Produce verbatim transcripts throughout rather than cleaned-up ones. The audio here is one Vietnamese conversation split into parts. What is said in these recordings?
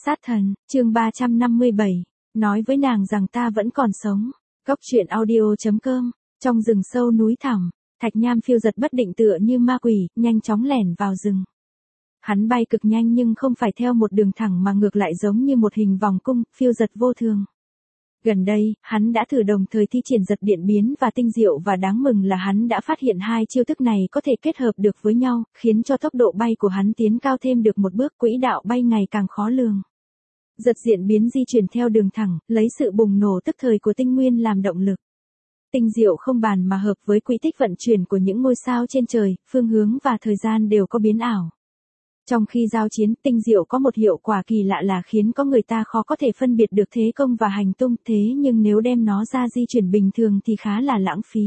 Sát thần, chương ba trăm năm mươi bảy, nói với nàng rằng ta vẫn còn sống. Góc truyện audio chấm com, trong rừng sâu núi thẳm, Thạch Nham phiêu giật bất định tựa như ma quỷ, nhanh chóng lẻn vào rừng. Hắn bay cực nhanh nhưng không phải theo một đường thẳng mà ngược lại giống như một hình vòng cung, phiêu giật vô thường. Gần đây, hắn đã thử đồng thời thi triển giật điện biến và tinh diệu, và đáng mừng là hắn đã phát hiện hai chiêu thức này có thể kết hợp được với nhau, khiến cho tốc độ bay của hắn tiến cao thêm được một bước, quỹ đạo bay ngày càng khó lường. Giật điện biến di chuyển theo đường thẳng, lấy sự bùng nổ tức thời của tinh nguyên làm động lực. Tinh diệu không bàn mà hợp với quỹ tích vận chuyển của những ngôi sao trên trời, phương hướng và thời gian đều có biến ảo. Trong khi giao chiến, tinh diệu có một hiệu quả kỳ lạ là khiến có người ta khó có thể phân biệt được thế công và hành tung, thế nhưng nếu đem nó ra di chuyển bình thường thì khá là lãng phí.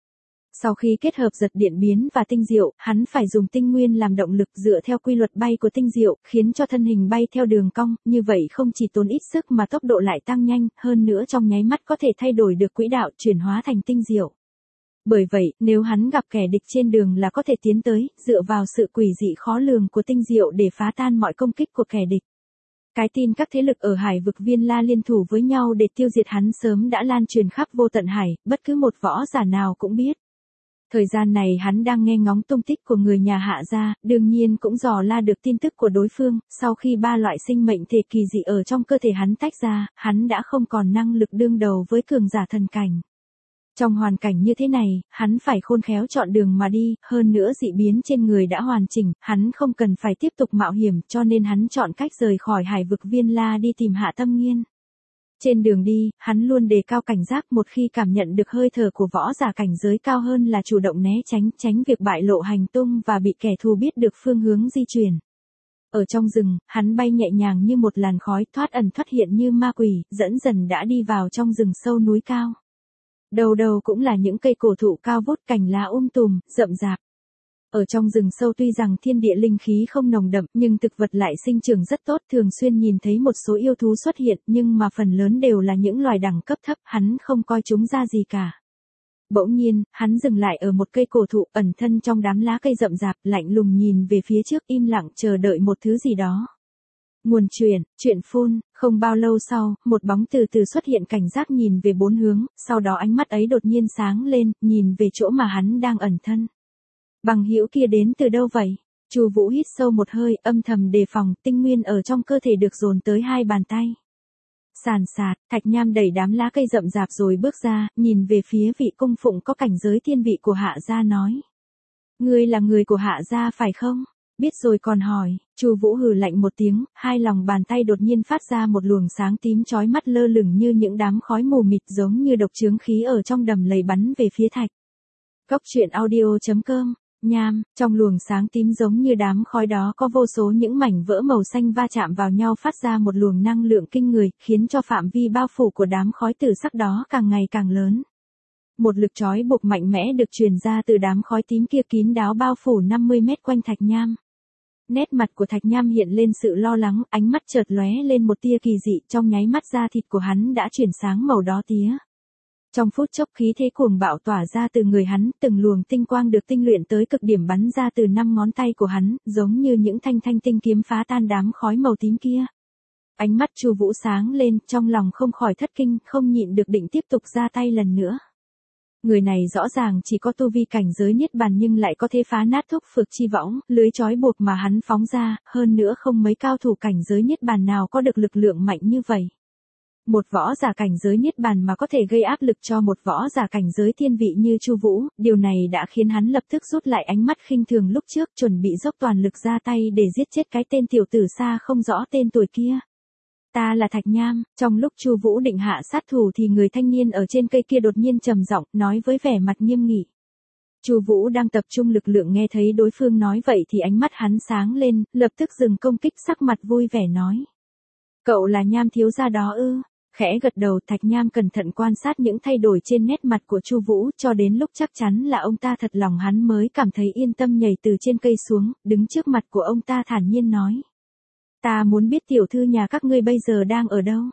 Sau khi kết hợp giật điện biến và tinh diệu, hắn phải dùng tinh nguyên làm động lực dựa theo quy luật bay của tinh diệu, khiến cho thân hình bay theo đường cong, như vậy không chỉ tốn ít sức mà tốc độ lại tăng nhanh, hơn nữa trong nháy mắt có thể thay đổi được quỹ đạo, chuyển hóa thành tinh diệu. Bởi vậy, nếu hắn gặp kẻ địch trên đường là có thể tiến tới, dựa vào sự quỷ dị khó lường của tinh diệu để phá tan mọi công kích của kẻ địch. Cái tin các thế lực ở hải vực Viên La liên thủ với nhau để tiêu diệt hắn sớm đã lan truyền khắp vô tận hải, bất cứ một võ giả nào cũng biết. Thời gian này hắn đang nghe ngóng tung tích của người nhà Hạ gia, đương nhiên cũng dò la được tin tức của đối phương, sau khi ba loại sinh mệnh thể kỳ dị ở trong cơ thể hắn tách ra, hắn đã không còn năng lực đương đầu với cường giả thần cảnh. Trong hoàn cảnh như thế này, hắn phải khôn khéo chọn đường mà đi, hơn nữa dị biến trên người đã hoàn chỉnh, hắn không cần phải tiếp tục mạo hiểm, cho nên hắn chọn cách rời khỏi hải vực Viên La đi tìm Hạ Tâm Nghiên. Trên đường đi, hắn luôn đề cao cảnh giác, một khi cảm nhận được hơi thở của võ giả cảnh giới cao hơn là chủ động né tránh, tránh việc bại lộ hành tung và bị kẻ thù biết được phương hướng di chuyển. Ở trong rừng, hắn bay nhẹ nhàng như một làn khói, thoát ẩn thoát hiện như ma quỷ, dẫn dần đã đi vào trong rừng sâu núi cao. Đầu đầu cũng là những cây cổ thụ cao vút, cành lá um tùm, rậm rạp. Ở trong rừng sâu tuy rằng thiên địa linh khí không nồng đậm, nhưng thực vật lại sinh trưởng rất tốt, thường xuyên nhìn thấy một số yêu thú xuất hiện, nhưng mà phần lớn đều là những loài đẳng cấp thấp, hắn không coi chúng ra gì cả. Bỗng nhiên, hắn dừng lại ở một cây cổ thụ, ẩn thân trong đám lá cây rậm rạp, lạnh lùng nhìn về phía trước, im lặng chờ đợi một thứ gì đó. Nguồn truyện, truyện phun, không bao lâu sau, một bóng từ từ xuất hiện cảnh giác nhìn về bốn hướng, sau đó ánh mắt ấy đột nhiên sáng lên, nhìn về chỗ mà hắn đang ẩn thân. Bằng hữu kia đến từ đâu vậy? Chu Vũ hít sâu một hơi, âm thầm đề phòng, tinh nguyên ở trong cơ thể được dồn tới hai bàn tay. Sàn sạt, Thạch Nham đẩy đám lá cây rậm rạp rồi bước ra, nhìn về phía vị cung phụng có cảnh giới thiên vị của Hạ gia nói. Ngươi là người của Hạ gia phải không? Biết rồi còn hỏi. Chu Vũ hừ lạnh một tiếng, hai lòng bàn tay đột nhiên phát ra một luồng sáng tím chói mắt lơ lửng như những đám khói mù mịt, giống như độc chướng khí ở trong đầm lầy bắn về phía Thạch. Góc truyện audio chấm com. Nham, trong luồng sáng tím giống như đám khói đó có vô số những mảnh vỡ màu xanh va chạm vào nhau, phát ra một luồng năng lượng kinh người, khiến cho phạm vi bao phủ của đám khói tử sắc đó càng ngày càng lớn. Một lực trói buộc mạnh mẽ được truyền ra từ đám khói tím kia, kín đáo bao phủ năm mươi mét quanh Thạch Nham. Nét mặt của Thạch Nham hiện lên sự lo lắng, ánh mắt chợt lóe lên một tia kỳ dị, trong nháy mắt da thịt của hắn đã chuyển sáng màu đỏ tía. Trong phút chốc khí thế cuồng bạo tỏa ra từ người hắn, từng luồng tinh quang được tinh luyện tới cực điểm bắn ra từ năm ngón tay của hắn, giống như những thanh thanh tinh kiếm phá tan đám khói màu tím kia. Ánh mắt Chu Vũ sáng lên, trong lòng không khỏi thất kinh, không nhịn được định tiếp tục ra tay lần nữa. Người này rõ ràng chỉ có tu vi cảnh giới niết bàn nhưng lại có thể phá nát thúc phược chi võng, lưới trói buộc mà hắn phóng ra, hơn nữa không mấy cao thủ cảnh giới niết bàn nào có được lực lượng mạnh như vậy. Một võ giả cảnh giới niết bàn mà có thể gây áp lực cho một võ giả cảnh giới thiên vị như Chu Vũ, điều này đã khiến hắn lập tức rút lại ánh mắt khinh thường lúc trước, chuẩn bị dốc toàn lực ra tay để giết chết cái tên tiểu tử xa không rõ tên tuổi kia. Ta là Thạch Nham. Trong lúc Chu Vũ định hạ sát thủ thì người thanh niên ở trên cây kia đột nhiên trầm giọng nói với vẻ mặt nghiêm nghị. Chu Vũ đang tập trung lực lượng, nghe thấy đối phương nói vậy thì ánh mắt hắn sáng lên, lập tức dừng công kích, sắc mặt vui vẻ nói. Cậu là Nham thiếu gia đó ư? Khẽ gật đầu, Thạch Nham cẩn thận quan sát những thay đổi trên nét mặt của Chu Vũ, cho đến lúc chắc chắn là ông ta thật lòng hắn mới cảm thấy yên tâm, nhảy từ trên cây xuống, đứng trước mặt của ông ta thản nhiên nói. Ta muốn biết tiểu thư nhà các ngươi bây giờ đang ở đâu?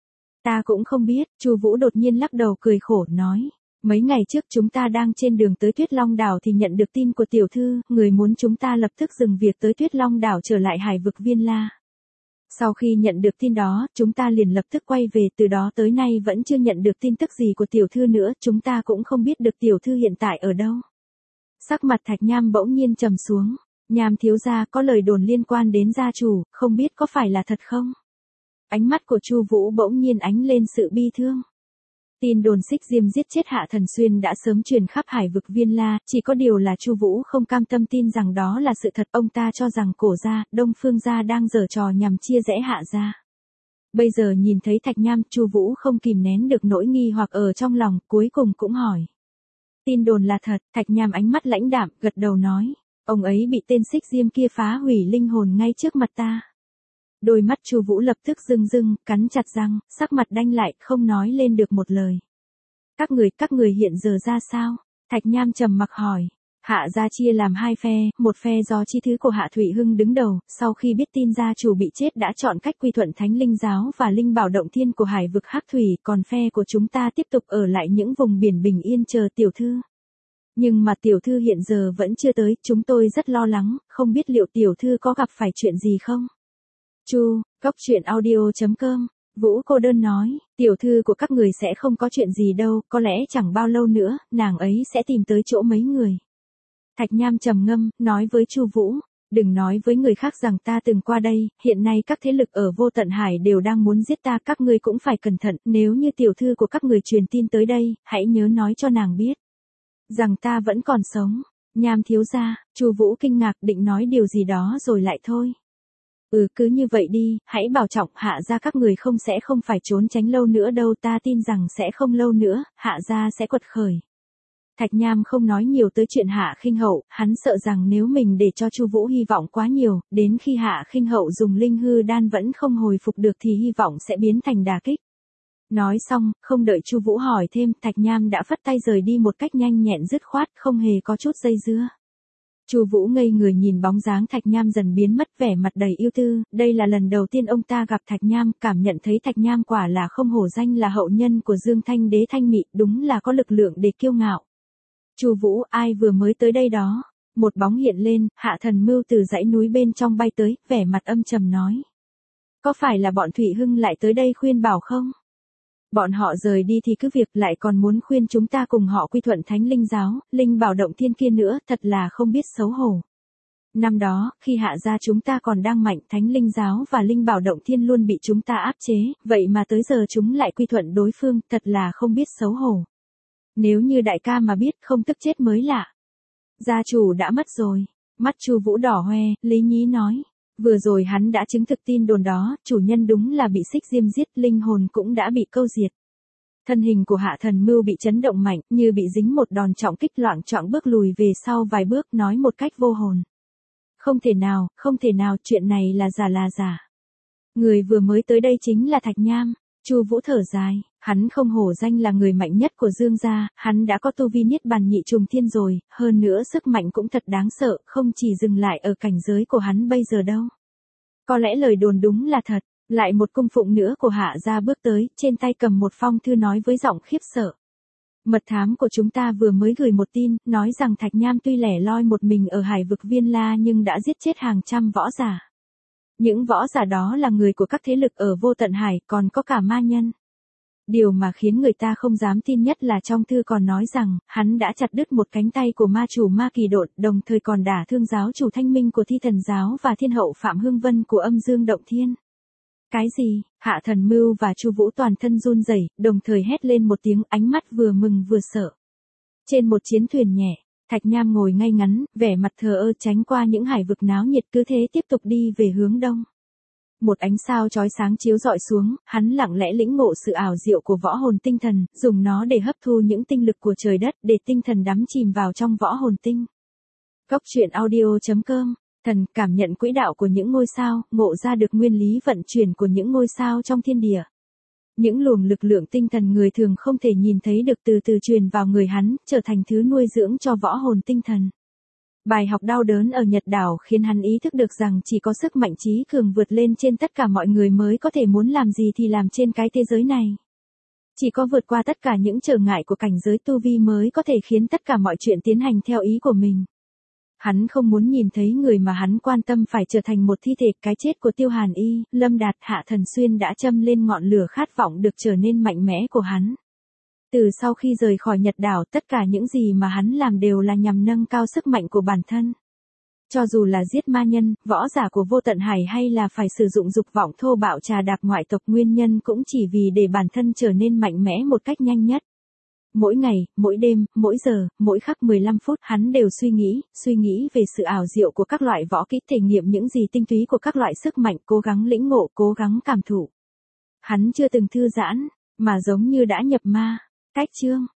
Ta cũng không biết. Chu Vũ đột nhiên lắc đầu cười khổ nói. Mấy ngày trước chúng ta đang trên đường tới Tuyết Long đảo thì nhận được tin của tiểu thư, người muốn chúng ta lập tức dừng việc tới Tuyết Long đảo trở lại hải vực Viên La. Sau khi nhận được tin đó, chúng ta liền lập tức quay về, từ đó tới nay vẫn chưa nhận được tin tức gì của tiểu thư nữa, chúng ta cũng không biết được tiểu thư hiện tại ở đâu. Sắc mặt Thạch Nham bỗng nhiên trầm xuống, Nham thiếu gia có lời đồn liên quan đến gia chủ, không biết có phải là thật không? Ánh mắt của Chu Vũ bỗng nhiên ánh lên sự bi thương. Tin đồn Xích Diêm giết chết Hạ Thần Xuyên đã sớm truyền khắp Hải vực Viên La, chỉ có điều là Chu Vũ không cam tâm tin rằng đó là sự thật, ông ta cho rằng Cổ gia, Đông Phương gia đang giở trò nhằm chia rẽ Hạ gia. Bây giờ nhìn thấy Thạch Nham, Chu Vũ không kìm nén được nỗi nghi hoặc ở trong lòng, cuối cùng cũng hỏi. Tin đồn là thật, Thạch Nham ánh mắt lãnh đạm, gật đầu nói, ông ấy bị tên Xích Diêm kia phá hủy linh hồn ngay trước mặt ta. Đôi mắt Chu Vũ lập tức rưng rưng, cắn chặt răng, sắc mặt đanh lại, không nói lên được một lời. Các người, các người hiện giờ ra sao? Thạch Nham trầm mặc hỏi. Hạ gia chia làm hai phe, một phe do chi thứ của Hạ Thủy Hưng đứng đầu, sau khi biết tin gia chủ bị chết đã chọn cách quy thuận Thánh Linh giáo và Linh Bảo Động Thiên của Hải vực Hắc Thủy, còn phe của chúng ta tiếp tục ở lại những vùng biển bình yên chờ tiểu thư. Nhưng mà tiểu thư hiện giờ vẫn chưa tới, chúng tôi rất lo lắng, không biết liệu tiểu thư có gặp phải chuyện gì không? Chu, Cốc Truyện Audio chấm com, Vũ cô đơn nói, tiểu thư của các người sẽ không có chuyện gì đâu, có lẽ chẳng bao lâu nữa, nàng ấy sẽ tìm tới chỗ mấy người. Thạch Nham trầm ngâm, nói với Chu Vũ, đừng nói với người khác rằng ta từng qua đây, hiện nay các thế lực ở Vô Tận Hải đều đang muốn giết ta, các ngươi cũng phải cẩn thận, nếu như tiểu thư của các người truyền tin tới đây, hãy nhớ nói cho nàng biết. Rằng ta vẫn còn sống. Nham thiếu gia, Chu Vũ kinh ngạc định nói điều gì đó rồi lại thôi. Ừ cứ như vậy đi, hãy bảo trọng, Hạ gia các người không sẽ không phải trốn tránh lâu nữa đâu, ta tin rằng sẽ không lâu nữa, Hạ gia sẽ quật khởi. Thạch Nham không nói nhiều tới chuyện Hạ Khinh Hậu, hắn sợ rằng nếu mình để cho Chu Vũ hy vọng quá nhiều, đến khi Hạ Khinh Hậu dùng linh hư đan vẫn không hồi phục được thì hy vọng sẽ biến thành đả kích. Nói xong, không đợi Chu Vũ hỏi thêm, Thạch Nham đã phất tay rời đi một cách nhanh nhẹn dứt khoát, không hề có chút dây dưa. Chu Vũ ngây người nhìn bóng dáng Thạch Nham dần biến mất, vẻ mặt đầy ưu tư, đây là lần đầu tiên ông ta gặp Thạch Nham, cảm nhận thấy Thạch Nham quả là không hổ danh là hậu nhân của Dương Thanh Đế Thanh Mị, đúng là có lực lượng để kiêu ngạo. Chu Vũ, ai vừa mới tới đây đó? Một bóng hiện lên, Hạ Thần Mưu từ dãy núi bên trong bay tới, vẻ mặt âm trầm nói. Có phải là bọn Thủy Hưng lại tới đây khuyên bảo không? Bọn họ rời đi thì cứ việc lại còn muốn khuyên chúng ta cùng họ quy thuận Thánh Linh giáo, Linh Bảo Động Thiên kia nữa, thật là không biết xấu hổ. Năm đó, khi Hạ gia chúng ta còn đang mạnh, Thánh Linh giáo và Linh Bảo Động Thiên luôn bị chúng ta áp chế, vậy mà tới giờ chúng lại quy thuận đối phương, thật là không biết xấu hổ. Nếu như đại ca mà biết, không tức chết mới lạ. Gia chủ đã mất rồi. Mắt Chu Vũ đỏ hoe, Lý Nhí nói. Vừa rồi hắn đã chứng thực tin đồn đó, chủ nhân đúng là bị Xích Diêm giết, linh hồn cũng đã bị câu diệt. Thân hình của Hạ Thần Mưu bị chấn động mạnh, như bị dính một đòn trọng kích, loạng choạng bước lùi về sau vài bước, nói một cách vô hồn. Không thể nào, không thể nào, chuyện này là giả là giả. Người vừa mới tới đây chính là Thạch Nham. Chu Vũ thở dài, hắn không hổ danh là người mạnh nhất của Dương gia, hắn đã có tu vi niết bàn nhị trùng thiên rồi, hơn nữa sức mạnh cũng thật đáng sợ, không chỉ dừng lại ở cảnh giới của hắn bây giờ đâu. Có lẽ lời đồn đúng là thật, lại một cung phụng nữa của Hạ gia bước tới, trên tay cầm một phong thư nói với giọng khiếp sợ. Mật thám của chúng ta vừa mới gửi một tin, nói rằng Thạch Nham tuy lẻ loi một mình ở Hải vực Viên La nhưng đã giết chết hàng trăm võ giả. Những võ giả đó là người của các thế lực ở Vô Tận Hải, còn có cả ma nhân. Điều mà khiến người ta không dám tin nhất là trong thư còn nói rằng, hắn đã chặt đứt một cánh tay của ma chủ Ma Kỳ Độn, đồng thời còn đả thương giáo chủ Thanh Minh của Thi Thần giáo và thiên hậu Phạm Hương Vân của Âm Dương Động Thiên. Cái gì? Hạ Thần Mưu và Chu Vũ toàn thân run rẩy, đồng thời hét lên một tiếng, ánh mắt vừa mừng vừa sợ. Trên một chiến thuyền nhẹ, Thạch Nham ngồi ngay ngắn, vẻ mặt thờ ơ, tránh qua những hải vực náo nhiệt, cứ thế tiếp tục đi về hướng đông. Một ánh sao chói sáng chiếu rọi xuống, hắn lặng lẽ lĩnh ngộ sự ảo diệu của võ hồn tinh thần, dùng nó để hấp thu những tinh lực của trời đất, để tinh thần đắm chìm vào trong võ hồn tinh. Cốc Truyện Audio chấm com, thần cảm nhận quỹ đạo của những ngôi sao, ngộ ra được nguyên lý vận chuyển của những ngôi sao trong thiên địa. Những luồng lực lượng tinh thần người thường không thể nhìn thấy được từ từ truyền vào người hắn, trở thành thứ nuôi dưỡng cho võ hồn tinh thần. Bài học đau đớn ở Nhật Đảo khiến hắn ý thức được rằng chỉ có sức mạnh trí cường vượt lên trên tất cả mọi người mới có thể muốn làm gì thì làm trên cái thế giới này. Chỉ có vượt qua tất cả những trở ngại của cảnh giới tu vi mới có thể khiến tất cả mọi chuyện tiến hành theo ý của mình. Hắn không muốn nhìn thấy người mà hắn quan tâm phải trở thành một thi thể. Cái chết của Tiêu Hàn Y, Lâm Đạt, Hạ Thần Xuyên đã châm lên ngọn lửa khát vọng được trở nên mạnh mẽ của hắn. Từ sau khi rời khỏi Nhật đảo, tất cả những gì mà hắn làm đều là nhằm nâng cao sức mạnh của bản thân. Cho dù là giết ma nhân, võ giả của Vô Tận Hải hay là phải sử dụng dục vọng thô bạo trà đạp ngoại tộc, nguyên nhân cũng chỉ vì để bản thân trở nên mạnh mẽ một cách nhanh nhất. Mỗi ngày, mỗi đêm, mỗi giờ, mỗi khắc mười lăm phút, hắn đều suy nghĩ, suy nghĩ về sự ảo diệu của các loại võ kỹ, thể nghiệm những gì tinh túy của các loại sức mạnh, cố gắng lĩnh ngộ, cố gắng cảm thụ. Hắn chưa từng thư giãn, mà giống như đã nhập ma. Cách chương